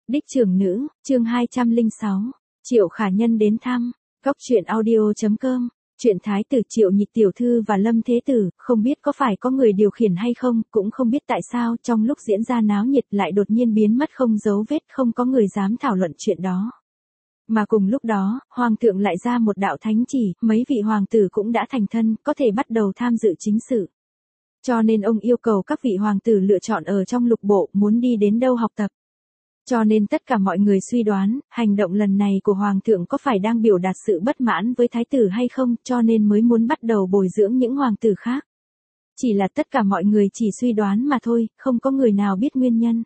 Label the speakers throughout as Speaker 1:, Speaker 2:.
Speaker 1: Đích trưởng nữ, chương 206. Triệu Khả Nhân đến thăm. Góc truyện audio.com. Chuyện Thái tử Triệu Nhị tiểu thư và Lâm Thế tử, không biết có phải có người điều khiển hay không, cũng không biết tại sao trong lúc diễn ra náo nhiệt lại đột nhiên biến mất không dấu vết, không có người dám thảo luận chuyện đó. Mà cùng lúc đó, Hoàng thượng lại ra một đạo thánh chỉ, mấy vị hoàng tử cũng đã thành thân, có thể bắt đầu tham dự chính sự. Cho nên ông yêu cầu các vị hoàng tử lựa chọn ở trong lục bộ muốn đi đến đâu học tập. Cho nên tất cả mọi người suy đoán, hành động lần này của Hoàng thượng có phải đang biểu đạt sự bất mãn với Thái tử hay không, cho nên mới muốn bắt đầu bồi dưỡng những hoàng tử khác. Chỉ là tất cả mọi người chỉ suy đoán mà thôi, không có người nào biết nguyên nhân.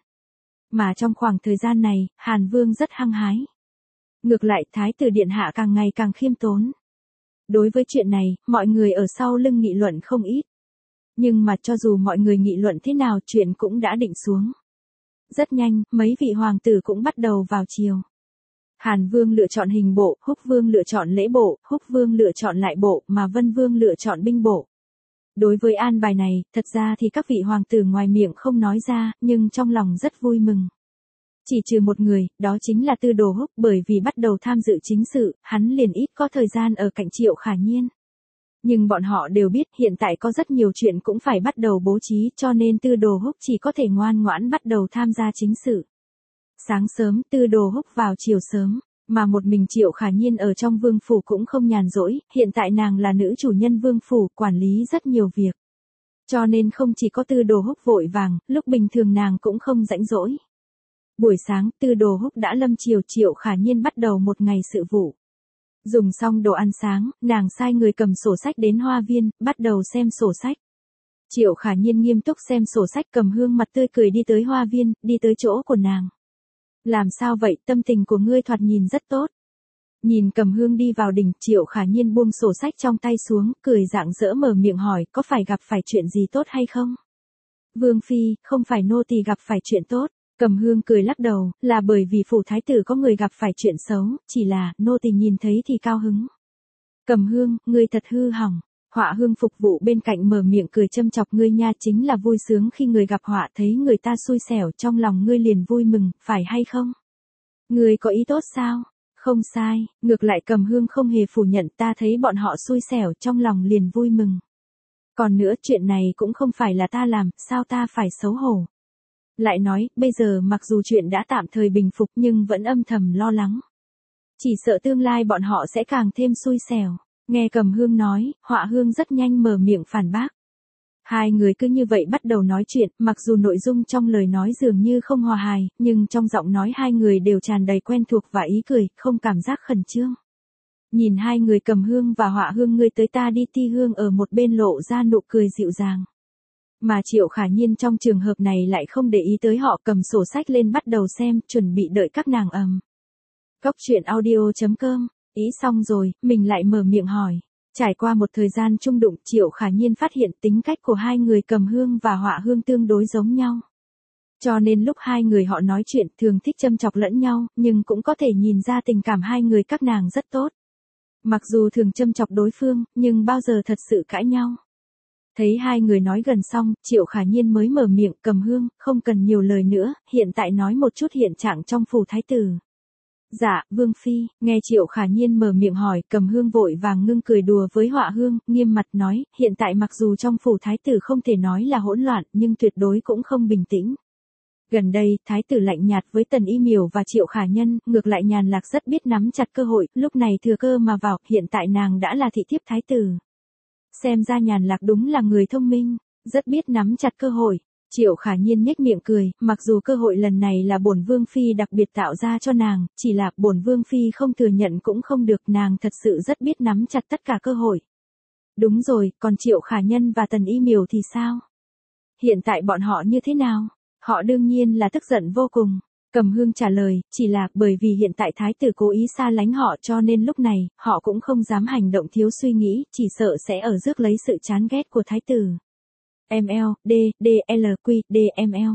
Speaker 1: Mà trong khoảng thời gian này, Hàn Vương rất hăng hái. Ngược lại, Thái tử Điện Hạ càng ngày càng khiêm tốn. Đối với chuyện này, mọi người ở sau lưng nghị luận không ít. Nhưng mà cho dù mọi người nghị luận thế nào, chuyện cũng đã định xuống. Rất nhanh, mấy vị hoàng tử cũng bắt đầu vào chiều. Hàn Vương lựa chọn hình bộ, Húc Vương lựa chọn lễ bộ, Húc Vương lựa chọn lại bộ, mà Vân Vương lựa chọn binh bộ. Đối với an bài này, thật ra thì các vị hoàng tử ngoài miệng không nói ra, nhưng trong lòng rất vui mừng. Chỉ trừ một người, đó chính là Tư Đồ Húc, bởi vì bắt đầu tham dự chính sự, hắn liền ít có thời gian ở cạnh Triệu Khả Nhiên. Nhưng bọn họ đều biết hiện tại có rất nhiều chuyện cũng phải bắt đầu bố trí, cho nên Tư Đồ Húc chỉ có thể ngoan ngoãn bắt đầu tham gia chính sự. Sáng sớm Tư Đồ Húc vào chiều sớm, mà một mình Triệu Khả Nhiên ở trong vương phủ cũng không nhàn rỗi, hiện tại nàng là nữ chủ nhân vương phủ, quản lý rất nhiều việc. Cho nên không chỉ có Tư Đồ Húc vội vàng, lúc bình thường nàng cũng không rảnh rỗi. Buổi sáng Tư Đồ Húc đã lâm chiều, Triệu Khả Nhiên bắt đầu một ngày sự vụ. Dùng xong đồ ăn sáng, nàng sai người cầm sổ sách đến hoa viên, bắt đầu xem sổ sách. Triệu Khả Nhiên nghiêm túc xem sổ sách, Cầm Hương mặt tươi cười đi tới hoa viên, đi tới chỗ của nàng. Làm sao vậy, tâm tình của ngươi thoạt nhìn rất tốt. Nhìn Cầm Hương đi vào đình, Triệu Khả Nhiên buông sổ sách trong tay xuống, cười rạng rỡ mở miệng hỏi, có phải gặp phải chuyện gì tốt hay không? Vương Phi, không phải nô tỳ gặp phải chuyện tốt. Cầm Hương cười lắc đầu, là bởi vì phủ thái tử có người gặp phải chuyện xấu, chỉ là, nô tỳ nhìn thấy thì cao hứng. Cầm Hương, ngươi thật hư hỏng. Họa Hương phục vụ bên cạnh mở miệng cười châm chọc, ngươi nha chính là vui sướng khi người gặp họa thấy người ta xui xẻo, trong lòng ngươi liền vui mừng, phải hay không? Ngươi có ý tốt sao? Không sai, ngược lại Cầm Hương không hề phủ nhận, ta thấy bọn họ xui xẻo, trong lòng liền vui mừng. Còn nữa, chuyện này cũng không phải là ta làm, sao ta phải xấu hổ? Lại nói, bây giờ mặc dù chuyện đã tạm thời bình phục nhưng vẫn âm thầm lo lắng. Chỉ sợ tương lai bọn họ sẽ càng thêm xui xẻo. Nghe Cầm Hương nói, Họa Hương rất nhanh mở miệng phản bác. Hai người cứ như vậy bắt đầu nói chuyện, mặc dù nội dung trong lời nói dường như không hòa hài, nhưng trong giọng nói hai người đều tràn đầy quen thuộc và ý cười, không cảm giác khẩn trương. Nhìn hai người Cầm Hương và Họa Hương ngươi tới ta đi ti hương ở một bên lộ ra nụ cười dịu dàng. Mà Triệu Khả Nhiên trong trường hợp này lại không để ý tới họ, cầm sổ sách lên bắt đầu xem, chuẩn bị đợi các nàng ầm. Góc truyện audio.com, ý xong rồi, mình lại mở miệng hỏi. Trải qua một thời gian chung đụng, Triệu Khả Nhiên phát hiện tính cách của hai người Cầm Hương và Họa Hương tương đối giống nhau. Cho nên lúc hai người họ nói chuyện thường thích châm chọc lẫn nhau, nhưng cũng có thể nhìn ra tình cảm hai người các nàng rất tốt. Mặc dù thường châm chọc đối phương, nhưng bao giờ thật sự cãi nhau. Thấy hai người nói gần xong, Triệu Khả Nhiên mới mở miệng, Cầm Hương, không cần nhiều lời nữa, hiện tại nói một chút hiện trạng trong phủ thái tử. Dạ, Vương Phi, nghe Triệu Khả Nhiên mở miệng hỏi, Cầm Hương vội vàng ngưng cười đùa với Họa Hương, nghiêm mặt nói, hiện tại mặc dù trong phủ thái tử không thể nói là hỗn loạn, nhưng tuyệt đối cũng không bình tĩnh. Gần đây, thái tử lạnh nhạt với Tần Y Miểu và Triệu Khả Nhân, ngược lại Nhàn Lạc rất biết nắm chặt cơ hội, lúc này thừa cơ mà vào, hiện tại nàng đã là thị thiếp thái tử. Xem ra Nhàn Lạc đúng là người thông minh, rất biết nắm chặt cơ hội. Triệu Khả Nhiên nhếch miệng cười, mặc dù cơ hội lần này là bổn Vương Phi đặc biệt tạo ra cho nàng, chỉ là bổn Vương Phi không thừa nhận cũng không được, nàng thật sự rất biết nắm chặt tất cả cơ hội. Đúng rồi, còn Triệu Khả Nhân và Tần Y Miểu thì sao? Hiện tại bọn họ như thế nào? Họ đương nhiên là tức giận vô cùng. Cầm Hương trả lời, chỉ là bởi vì hiện tại thái tử cố ý xa lánh họ cho nên lúc này, họ cũng không dám hành động thiếu suy nghĩ, chỉ sợ sẽ ở rước lấy sự chán ghét của thái tử. ML, D, D, L, Q, D, ML.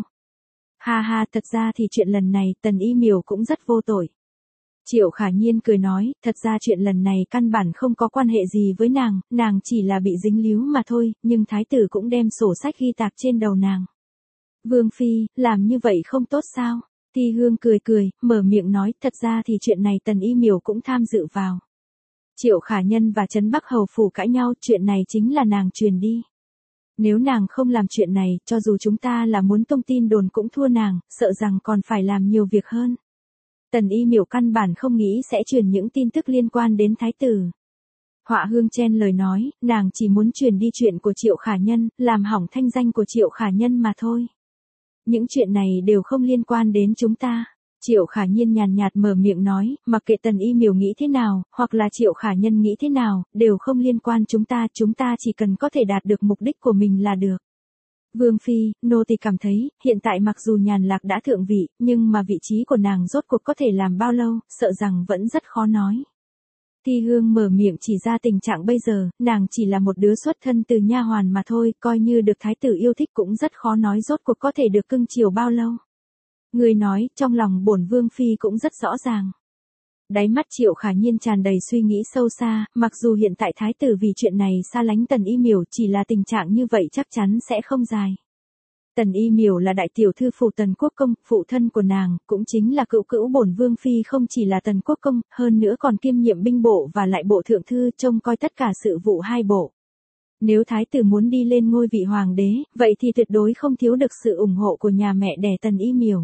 Speaker 1: Ha ha, thật ra thì chuyện lần này Tần Y Miểu cũng rất vô tội. Triệu Khả Nhiên cười nói, thật ra chuyện lần này căn bản không có quan hệ gì với nàng chỉ là bị dính líu mà thôi, nhưng thái tử cũng đem sổ sách ghi tạc trên đầu nàng. Vương Phi, làm như vậy không tốt sao? Thi Hương cười cười, mở miệng nói, thật ra thì chuyện này Tần Y Miểu cũng tham dự vào. Triệu Khả Nhân và Trấn Bắc Hầu Phủ cãi nhau, chuyện này chính là nàng truyền đi. Nếu nàng không làm chuyện này, cho dù chúng ta là muốn tung tin đồn cũng thua nàng, sợ rằng còn phải làm nhiều việc hơn. Tần Y Miểu căn bản không nghĩ sẽ truyền những tin tức liên quan đến thái tử. Họa Hương chen lời nói, nàng chỉ muốn truyền đi chuyện của Triệu Khả Nhân, làm hỏng thanh danh của Triệu Khả Nhân mà thôi. Những chuyện này đều không liên quan đến chúng ta. Triệu Khả Nhiên nhàn nhạt mở miệng nói, mặc kệ Tần Y Miểu nghĩ thế nào, hoặc là Triệu Khả Nhân nghĩ thế nào, đều không liên quan chúng ta chỉ cần có thể đạt được mục đích của mình là được. Vương Phi, nô tỳ cảm thấy, hiện tại mặc dù Nhàn Lạc đã thượng vị, nhưng mà vị trí của nàng rốt cuộc có thể làm bao lâu, sợ rằng vẫn rất khó nói. Thi Hương mở miệng chỉ ra tình trạng bây giờ, nàng chỉ là một đứa xuất thân từ nha hoàn mà thôi, coi như được thái tử yêu thích cũng rất khó nói rốt cuộc có thể được cưng chiều bao lâu. Người nói, trong lòng bổn Vương Phi cũng rất rõ ràng. Đáy mắt Triệu Khả Nhiên tràn đầy suy nghĩ sâu xa, mặc dù hiện tại thái tử vì chuyện này xa lánh Tần Y Miểu, chỉ là tình trạng như vậy chắc chắn sẽ không dài. Tần Y Miểu là đại tiểu thư phủ Tần Quốc Công, phụ thân của nàng, cũng chính là cữu cữu bổn Vương Phi, không chỉ là Tần Quốc Công, hơn nữa còn kiêm nhiệm binh bộ và lại bộ thượng thư, trông coi tất cả sự vụ hai bộ. Nếu thái tử muốn đi lên ngôi vị hoàng đế, vậy thì tuyệt đối không thiếu được sự ủng hộ của nhà mẹ đẻ Tần Y Miểu.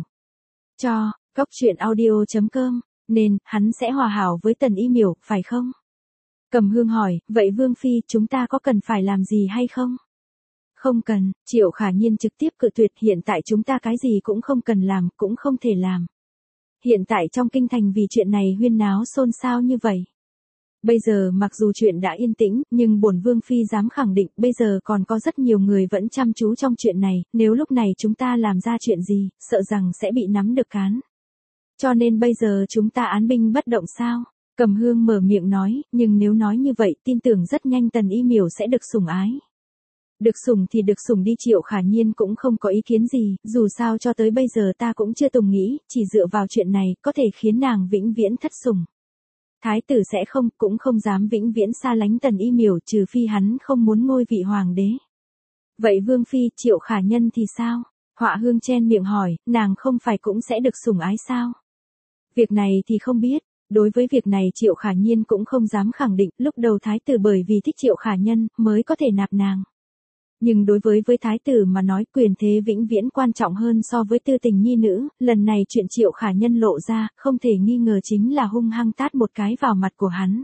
Speaker 1: Góc truyện audio.com, nên, hắn sẽ hòa hảo với Tần Y Miểu, phải không? Cầm Hương hỏi, vậy Vương Phi, chúng ta có cần phải làm gì hay không? Không cần, Triệu Khả Nhiên trực tiếp cự tuyệt, hiện tại chúng ta cái gì cũng không cần làm, cũng không thể làm. Hiện tại trong kinh thành vì chuyện này huyên náo xôn xao như vậy. Bây giờ mặc dù chuyện đã yên tĩnh, nhưng bổn Vương Phi dám khẳng định, bây giờ còn có rất nhiều người vẫn chăm chú trong chuyện này, nếu lúc này chúng ta làm ra chuyện gì, sợ rằng sẽ bị nắm được cán. Cho nên bây giờ chúng ta án binh bất động sao? Cầm Hương mở miệng nói, nhưng nếu nói như vậy, tin tưởng rất nhanh Tần Y Miểu sẽ được sủng ái. Được sủng thì được sủng đi, Triệu Khả Nhiên cũng không có ý kiến gì, dù sao cho tới bây giờ ta cũng chưa từng nghĩ, chỉ dựa vào chuyện này, có thể khiến nàng vĩnh viễn thất sủng. Thái tử sẽ không, cũng không dám vĩnh viễn xa lánh Tần Y Miểu, trừ phi hắn không muốn ngôi vị hoàng đế. Vậy Vương Phi, Triệu Khả Nhân thì sao? Họa Hương chen miệng hỏi, nàng không phải cũng sẽ được sủng ái sao? Việc này thì không biết, đối với việc này Triệu Khả Nhiên cũng không dám khẳng định, lúc đầu thái tử bởi vì thích Triệu Khả Nhân, mới có thể nạp nàng. Nhưng đối với thái tử mà nói, quyền thế vĩnh viễn quan trọng hơn so với tư tình nhi nữ, lần này chuyện Triệu Khả Nhân lộ ra, không thể nghi ngờ chính là hung hăng tát một cái vào mặt của hắn.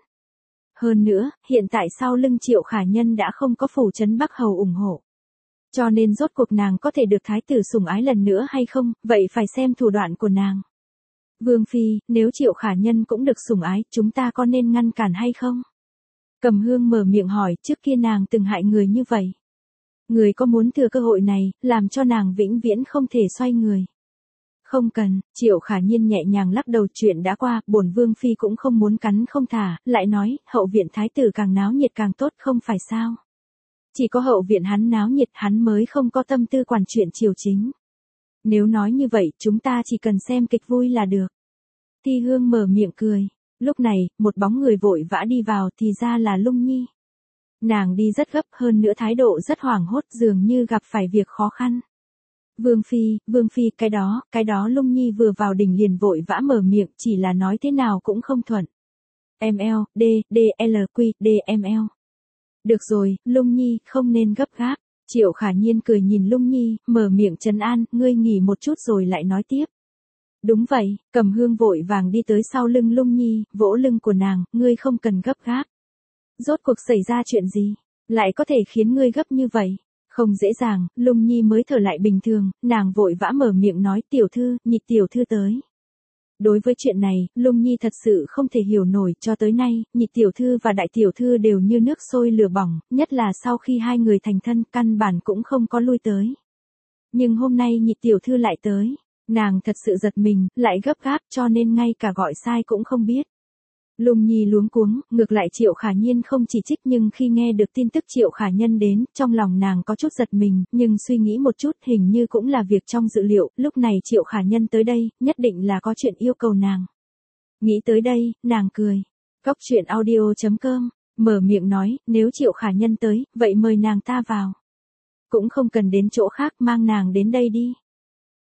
Speaker 1: Hơn nữa, hiện tại sau lưng Triệu Khả Nhân đã không có phủ Trấn Bắc Hầu ủng hộ. Cho nên rốt cuộc nàng có thể được thái tử sủng ái lần nữa hay không, vậy phải xem thủ đoạn của nàng. Vương Phi, nếu Triệu Khả Nhân cũng được sủng ái, chúng ta có nên ngăn cản hay không? Cầm Hương mở miệng hỏi, trước kia nàng từng hại người như vậy. Người có muốn thừa cơ hội này, làm cho nàng vĩnh viễn không thể xoay người. Không cần, Triệu Khả Nhiên nhẹ nhàng lắc đầu, chuyện đã qua, bổn Vương Phi cũng không muốn cắn không thả, lại nói, hậu viện thái tử càng náo nhiệt càng tốt, không phải sao? Chỉ có hậu viện hắn náo nhiệt, hắn mới không có tâm tư quản chuyện triều chính. Nếu nói như vậy, chúng ta chỉ cần xem kịch vui là được. Thi Hương mở miệng cười. Lúc này, một bóng người vội vã đi vào, thì ra là Lung Nhi. Nàng đi rất gấp, hơn nữa thái độ rất hoảng hốt, dường như gặp phải việc khó khăn. Vương Phi, cái đó Lung Nhi vừa vào đỉnh liền vội vã mở miệng, chỉ là nói thế nào cũng không thuận. DML. Được rồi, Lung Nhi, không nên gấp gáp. Triệu Khả Nhiên cười nhìn Lung Nhi, mở miệng trấn an, ngươi nghỉ một chút rồi lại nói tiếp. Đúng vậy, Cầm Hương vội vàng đi tới sau lưng Lung Nhi, vỗ lưng của nàng, ngươi không cần gấp gáp. Rốt cuộc xảy ra chuyện gì, lại có thể khiến ngươi gấp như vậy? Không dễ dàng, Lung Nhi mới thở lại bình thường, nàng vội vã mở miệng nói, tiểu thư, Nhị tiểu thư tới. Đối với chuyện này, Lung Nhi thật sự không thể hiểu nổi, cho tới nay, Nhị tiểu thư và đại tiểu thư đều như nước sôi lửa bỏng, nhất là sau khi hai người thành thân, căn bản cũng không có lui tới. Nhưng hôm nay Nhị tiểu thư lại tới, nàng thật sự giật mình, lại gấp gáp, cho nên ngay cả gọi sai cũng không biết. Lung Nhi luống cuống, ngược lại Triệu Khả Nhiên không chỉ trích, nhưng khi nghe được tin tức Triệu Khả Nhân đến, trong lòng nàng có chút giật mình, nhưng suy nghĩ một chút, hình như cũng là việc trong dự liệu, lúc này Triệu Khả Nhân tới đây, nhất định là có chuyện yêu cầu nàng. Nghĩ tới đây, nàng cười. Góc truyện audio.com, mở miệng nói, nếu Triệu Khả Nhân tới, vậy mời nàng ta vào. Cũng không cần đến chỗ khác, mang nàng đến đây đi.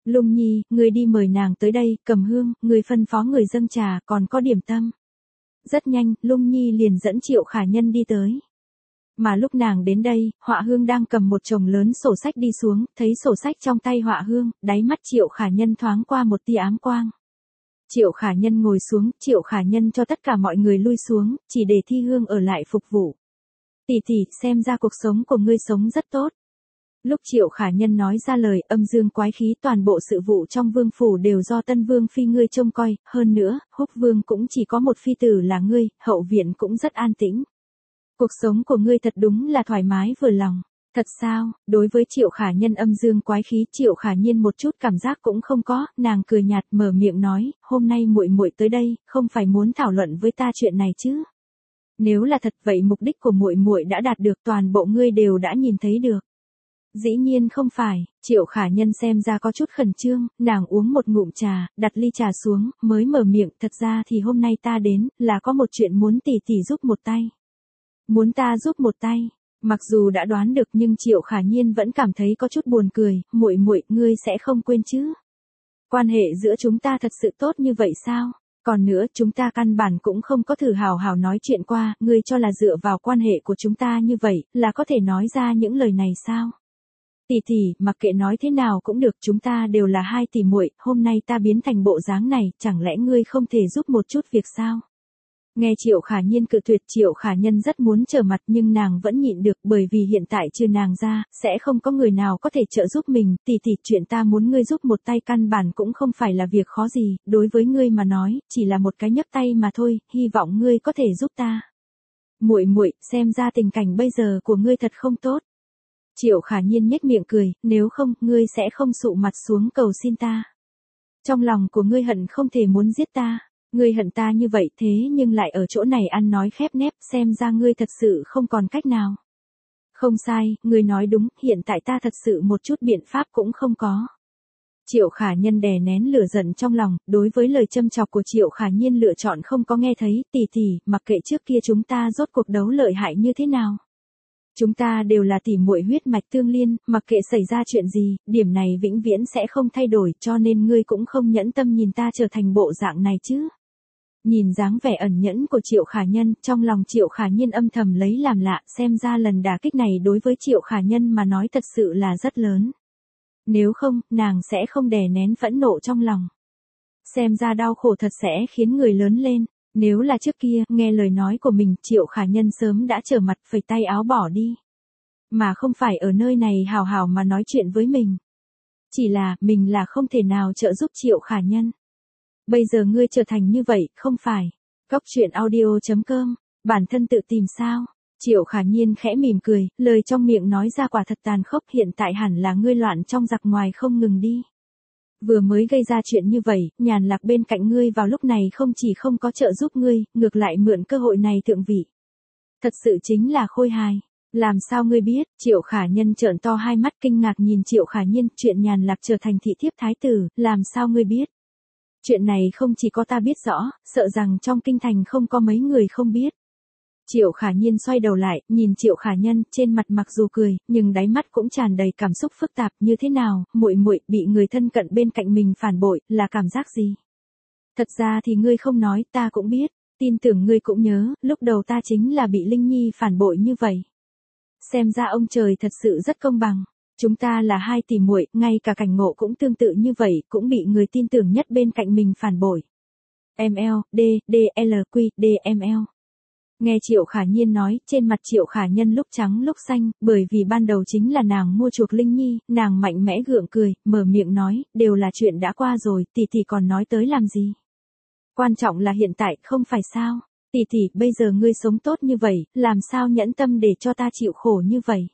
Speaker 1: Lung Nhi, ngươi đi mời nàng tới đây, Cầm Hương, ngươi phân phó người dâng trà, còn có điểm tâm. Rất nhanh, Lung Nhi liền dẫn Triệu Khả Nhân đi tới. Mà lúc nàng đến đây, Họa Hương đang cầm một chồng lớn sổ sách đi xuống, thấy sổ sách trong tay Họa Hương, đáy mắt Triệu Khả Nhân thoáng qua một tia ám quang. Triệu Khả Nhân ngồi xuống, Triệu Khả Nhân cho tất cả mọi người lui xuống, chỉ để Thi Hương ở lại phục vụ. Tỷ tỷ, xem ra cuộc sống của ngươi sống rất tốt. Lúc Triệu Khả Nhân nói ra lời, âm dương quái khí, toàn bộ sự vụ trong vương phủ đều do Tân Vương phi ngươi trông coi, hơn nữa, Húc Vương cũng chỉ có một phi tử là ngươi, hậu viện cũng rất an tĩnh. Cuộc sống của ngươi thật đúng là thoải mái vừa lòng. Thật sao? Đối với Triệu Khả Nhân âm dương quái khí, Triệu Khả Nhiên một chút cảm giác cũng không có, nàng cười nhạt mở miệng nói, hôm nay muội muội tới đây, không phải muốn thảo luận với ta chuyện này chứ? Nếu là thật vậy mục đích của muội muội đã đạt được, toàn bộ ngươi đều đã nhìn thấy được. Dĩ nhiên không phải, Triệu Khả Nhân xem ra có chút khẩn trương, nàng uống một ngụm trà, đặt ly trà xuống, mới mở miệng, thật ra thì hôm nay ta đến, là có một chuyện muốn tỷ tỷ giúp một tay. Muốn ta giúp một tay. Mặc dù đã đoán được nhưng Triệu Khả Nhiên vẫn cảm thấy có chút buồn cười, muội muội, ngươi sẽ không quên chứ? Quan hệ giữa chúng ta thật sự tốt như vậy sao? Còn nữa, chúng ta căn bản cũng không có thử hào hào nói chuyện qua, ngươi cho là dựa vào quan hệ của chúng ta như vậy, là có thể nói ra những lời này sao? Tỷ tỷ, mặc kệ nói thế nào cũng được, chúng ta đều là hai tỷ muội, hôm nay ta biến thành bộ dáng này, chẳng lẽ ngươi không thể giúp một chút việc sao? Nghe Triệu Khả Nhiên cự tuyệt, Triệu Khả Nhân rất muốn trở mặt nhưng nàng vẫn nhịn được, bởi vì hiện tại trừ nàng ra, sẽ không có người nào có thể trợ giúp mình. Tỷ tỷ, chuyện ta muốn ngươi giúp một tay căn bản cũng không phải là việc khó gì, đối với ngươi mà nói, chỉ là một cái nhấc tay mà thôi, hy vọng ngươi có thể giúp ta. Muội muội, xem ra tình cảnh bây giờ của ngươi thật không tốt. Triệu Khả Nhiên nhếch miệng cười, nếu không, ngươi sẽ không sụ mặt xuống cầu xin ta. Trong lòng của ngươi hận không thể muốn giết ta. Ngươi hận ta như vậy thế nhưng lại ở chỗ này ăn nói khép nép, xem ra ngươi thật sự không còn cách nào. Không sai, ngươi nói đúng, hiện tại ta thật sự một chút biện pháp cũng không có. Triệu Khả Nhân đè nén lửa giận trong lòng, đối với lời châm chọc của Triệu Khả Nhiên lựa chọn không có nghe thấy, tỷ tỷ, mặc kệ trước kia chúng ta rốt cuộc đấu lợi hại như thế nào. Chúng ta đều là tỷ muội huyết mạch tương liên, mặc kệ xảy ra chuyện gì, điểm này vĩnh viễn sẽ không thay đổi, cho nên ngươi cũng không nhẫn tâm nhìn ta trở thành bộ dạng này chứ. Nhìn dáng vẻ ẩn nhẫn của Triệu Khả Nhân, trong lòng Triệu Khả Nhiên âm thầm lấy làm lạ, xem ra lần đả kích này đối với Triệu Khả Nhân mà nói thật sự là rất lớn. Nếu không, nàng sẽ không đè nén phẫn nộ trong lòng. Xem ra đau khổ thật sẽ khiến người lớn lên. Nếu là trước kia, nghe lời nói của mình, Triệu Khả Nhân sớm đã trở mặt phẩy tay áo bỏ đi. Mà không phải ở nơi này hào hào mà nói chuyện với mình. Chỉ là, mình là không thể nào trợ giúp Triệu Khả Nhân. Bây giờ ngươi trở thành như vậy, không phải. Góc truyện audio.com, bản thân tự tìm sao? Triệu Khả Nhiên khẽ mỉm cười, lời trong miệng nói ra quả thật tàn khốc, hiện tại hẳn là ngươi loạn trong giặc ngoài không ngừng đi. Vừa mới gây ra chuyện như vậy, Nhàn Lạc bên cạnh ngươi vào lúc này không chỉ không có trợ giúp ngươi, ngược lại mượn cơ hội này thượng vị. Thật sự chính là khôi hài. Làm sao ngươi biết? Triệu Khả Nhân trợn to hai mắt kinh ngạc nhìn Triệu Khả Nhiên, chuyện Nhàn Lạc trở thành thị thiếp thái tử, làm sao ngươi biết? Chuyện này không chỉ có ta biết rõ, sợ rằng trong kinh thành không có mấy người không biết. Triệu Khả Nhiên xoay đầu lại, nhìn Triệu Khả Nhân, trên mặt mặc dù cười, nhưng đáy mắt cũng tràn đầy cảm xúc phức tạp, như thế nào, muội muội bị người thân cận bên cạnh mình phản bội, là cảm giác gì? Thật ra thì ngươi không nói, ta cũng biết, tin tưởng ngươi cũng nhớ, lúc đầu ta chính là bị Linh Nhi phản bội như vậy. Xem ra ông trời thật sự rất công bằng. Chúng ta là hai tỷ muội, ngay cả cảnh ngộ cũng tương tự như vậy, cũng bị người tin tưởng nhất bên cạnh mình phản bội. ML, D, DL, Q, DML. Nghe Triệu Khả Nhiên nói, trên mặt Triệu Khả Nhân lúc trắng lúc xanh, bởi vì ban đầu chính là nàng mua chuộc Linh Nhi, nàng mạnh mẽ gượng cười, mở miệng nói, đều là chuyện đã qua rồi, tỷ tỷ còn nói tới làm gì? Quan trọng là hiện tại, không phải sao? Tỷ tỷ, bây giờ ngươi sống tốt như vậy, làm sao nhẫn tâm để cho ta chịu khổ như vậy?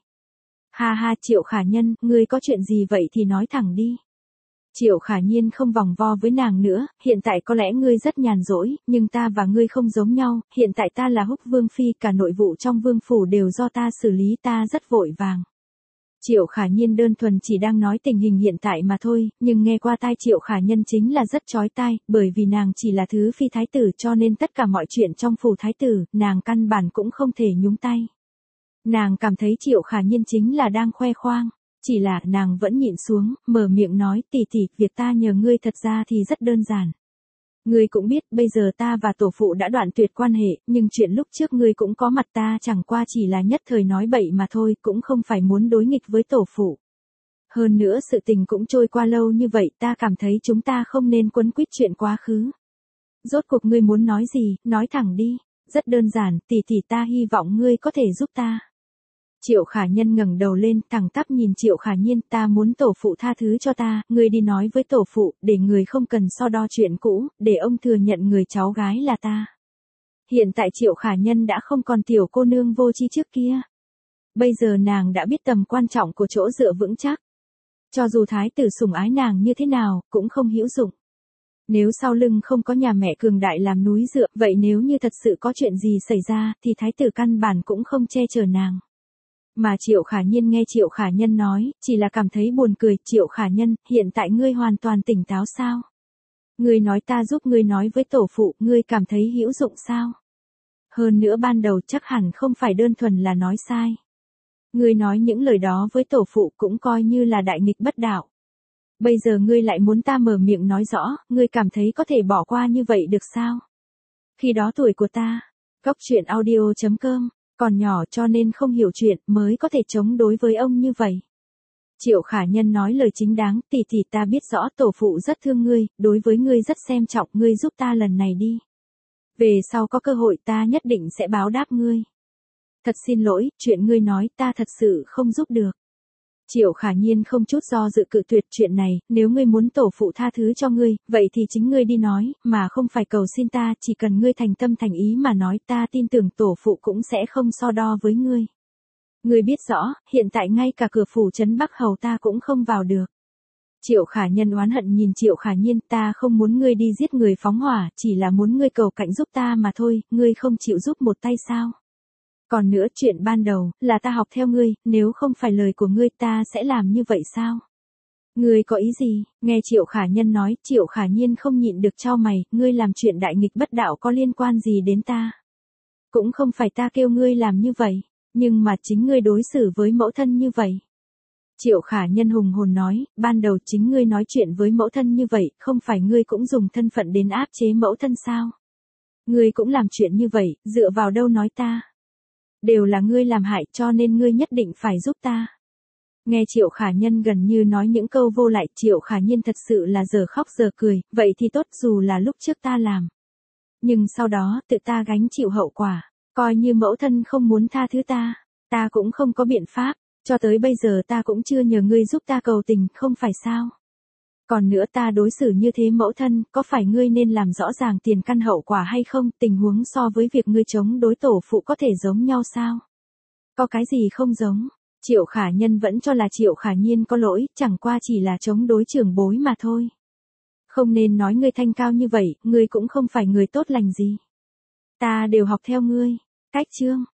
Speaker 1: Ha ha, Triệu Khả Nhân, ngươi có chuyện gì vậy thì nói thẳng đi. Triệu Khả Nhiên không vòng vo với nàng nữa, hiện tại có lẽ ngươi rất nhàn rỗi, nhưng ta và ngươi không giống nhau, hiện tại ta là Húc Vương Phi, cả nội vụ trong vương phủ đều do ta xử lý, ta rất vội vàng. Triệu Khả Nhiên đơn thuần chỉ đang nói tình hình hiện tại mà thôi, nhưng nghe qua tai Triệu Khả Nhân chính là rất chói tai, bởi vì nàng chỉ là thứ phi thái tử cho nên tất cả mọi chuyện trong phủ thái tử, nàng căn bản cũng không thể nhúng tay. Nàng cảm thấy Triệu Khả Nhiên chính là đang khoe khoang. Chỉ là nàng vẫn nhịn xuống, mở miệng nói tỷ tỷ, việc ta nhờ ngươi thật ra thì rất đơn giản. Ngươi cũng biết, bây giờ ta và tổ phụ đã đoạn tuyệt quan hệ, nhưng chuyện lúc trước ngươi cũng có mặt, ta chẳng qua chỉ là nhất thời nói bậy mà thôi, cũng không phải muốn đối nghịch với tổ phụ. Hơn nữa sự tình cũng trôi qua lâu như vậy, ta cảm thấy chúng ta không nên quấn quýt chuyện quá khứ. Rốt cuộc ngươi muốn nói gì, nói thẳng đi. Rất đơn giản, tỷ tỷ, ta hy vọng ngươi có thể giúp ta. Triệu Khả Nhân ngẩng đầu lên, thẳng tắp nhìn Triệu Khả Nhiên, ta muốn tổ phụ tha thứ cho ta, ngươi đi nói với tổ phụ, để người không cần so đo chuyện cũ, để ông thừa nhận người cháu gái là ta. Hiện tại Triệu Khả Nhân đã không còn tiểu cô nương vô tri trước kia. Bây giờ nàng đã biết tầm quan trọng của chỗ dựa vững chắc. Cho dù thái tử sủng ái nàng như thế nào, cũng không hữu dụng. Nếu sau lưng không có nhà mẹ cường đại làm núi dựa, vậy nếu như thật sự có chuyện gì xảy ra, thì thái tử căn bản cũng không che chở nàng. Mà Triệu Khả Nhiên nghe Triệu Khả Nhân nói, chỉ là cảm thấy buồn cười. Triệu Khả Nhân, hiện tại ngươi hoàn toàn tỉnh táo sao? Ngươi nói ta giúp ngươi nói với tổ phụ, ngươi cảm thấy hữu dụng sao? Hơn nữa ban đầu chắc hẳn không phải đơn thuần là nói sai. Ngươi nói những lời đó với tổ phụ cũng coi như là đại nghịch bất đạo. Bây giờ ngươi lại muốn ta mở miệng nói rõ, ngươi cảm thấy có thể bỏ qua như vậy được sao? Khi đó tuổi của ta, Cóc Truyện Audio.com, còn nhỏ cho nên không hiểu chuyện, mới có thể chống đối với ông như vậy. Triệu Khả Nhân nói lời chính đáng, tỷ tỷ, ta biết rõ tổ phụ rất thương ngươi, đối với ngươi rất xem trọng, ngươi giúp ta lần này đi. Về sau có cơ hội ta nhất định sẽ báo đáp ngươi. Thật xin lỗi, chuyện ngươi nói ta thật sự không giúp được. Triệu Khả Nhiên không chút do dự cự tuyệt chuyện này, nếu ngươi muốn tổ phụ tha thứ cho ngươi, vậy thì chính ngươi đi nói, mà không phải cầu xin ta, chỉ cần ngươi thành tâm thành ý mà nói, ta tin tưởng tổ phụ cũng sẽ không so đo với ngươi. Ngươi biết rõ, hiện tại ngay cả cửa phủ trấn Bắc Hầu ta cũng không vào được. Triệu Khả Nhân oán hận nhìn Triệu Khả Nhiên, ta không muốn ngươi đi giết người phóng hỏa, chỉ là muốn ngươi cầu cạnh giúp ta mà thôi, ngươi không chịu giúp một tay sao? Còn nữa, chuyện ban đầu, là ta học theo ngươi, nếu không phải lời của ngươi ta sẽ làm như vậy sao? Ngươi có ý gì? Nghe Triệu Khả Nhân nói, Triệu Khả Nhiên không nhịn được chau mày, ngươi làm chuyện đại nghịch bất đạo có liên quan gì đến ta? Cũng không phải ta kêu ngươi làm như vậy, nhưng mà chính ngươi đối xử với mẫu thân như vậy. Triệu Khả Nhân hùng hồn nói, ban đầu chính ngươi nói chuyện với mẫu thân như vậy, không phải ngươi cũng dùng thân phận đến áp chế mẫu thân sao? Ngươi cũng làm chuyện như vậy, dựa vào đâu nói ta? Đều là ngươi làm hại cho nên ngươi nhất định phải giúp ta. Nghe Triệu Khả Nhân gần như nói những câu vô lại, Triệu Khả Nhiên thật sự là giờ khóc giờ cười, vậy thì tốt, dù là lúc trước ta làm. Nhưng sau đó tự ta gánh chịu hậu quả, coi như mẫu thân không muốn tha thứ ta cũng không có biện pháp, cho tới bây giờ ta cũng chưa nhờ ngươi giúp ta cầu tình, không phải sao? Còn nữa, ta đối xử như thế mẫu thân, có phải ngươi nên làm rõ ràng tiền căn hậu quả hay không? Tình huống so với việc ngươi chống đối tổ phụ có thể giống nhau sao? Có cái gì không giống? Triệu Khả Nhân vẫn cho là Triệu Khả Nhiên có lỗi, chẳng qua chỉ là chống đối trưởng bối mà thôi. Không nên nói ngươi thanh cao như vậy, ngươi cũng không phải người tốt lành gì. Ta đều học theo ngươi. Cách chương